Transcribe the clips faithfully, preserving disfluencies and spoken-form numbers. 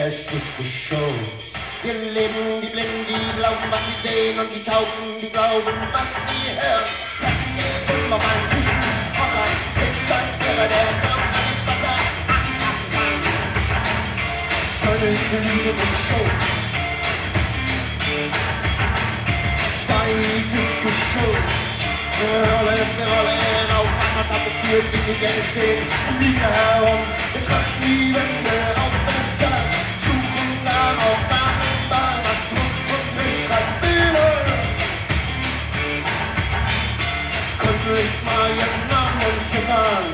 es ist Geschoss. Wir leben die Blinden, die glauben, was sie sehen, und die Tauben, die glauben, was sie hören. Platzen neben auf einem Küchenhocker sitzt ein Irre, der kaum alles Wasser anfassen kann. Seine Liebe im Schoß. Zweites Geschoss. Rolle für Rolle rauf, Wasser tapeziert, wie die gerne stehen, Mieter herum, betrachten die Wände aufmerksam, suchen dann auch Damenbar nach Druck und Frischreitbilder. Können nicht mal ihren Namen entziffern.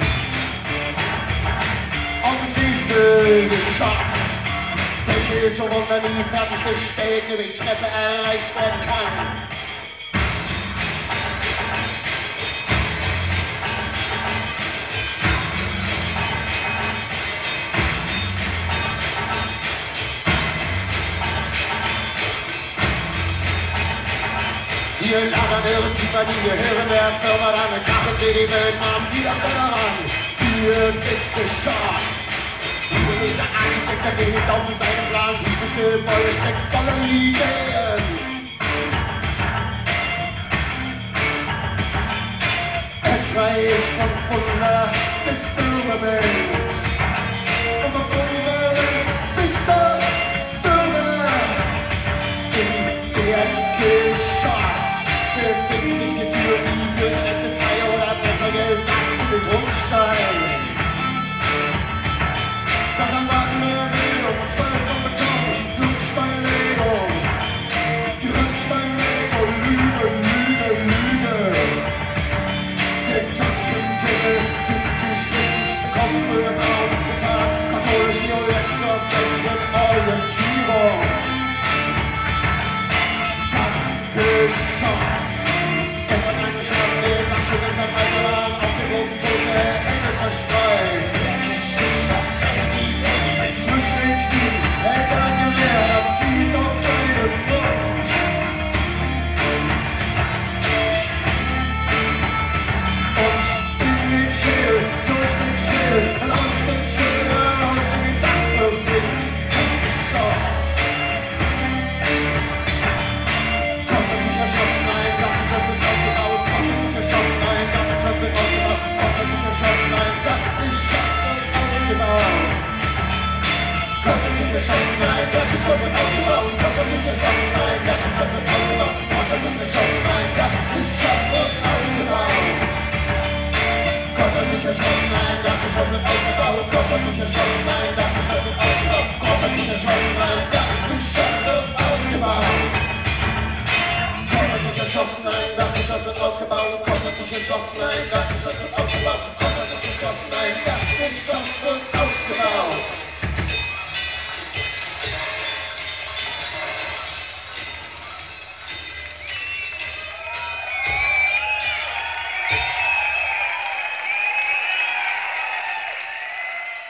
Auf ins nächste Geschoss, welches so wunder nie fertiggestellt über die Treppe erreicht werden kann. Wir lagern irren tiefer, die wir hören, der Firma, dann krachen sie die Welt am Wiederkehrern. Viertes Geschoss. Der Architekt, der geht auf in seinem Plan, dieses Gebäude steckt voller Ideen. Es reicht von Funder bis Firmament. Und von Fundament bis zur Firma. Im Erdkern.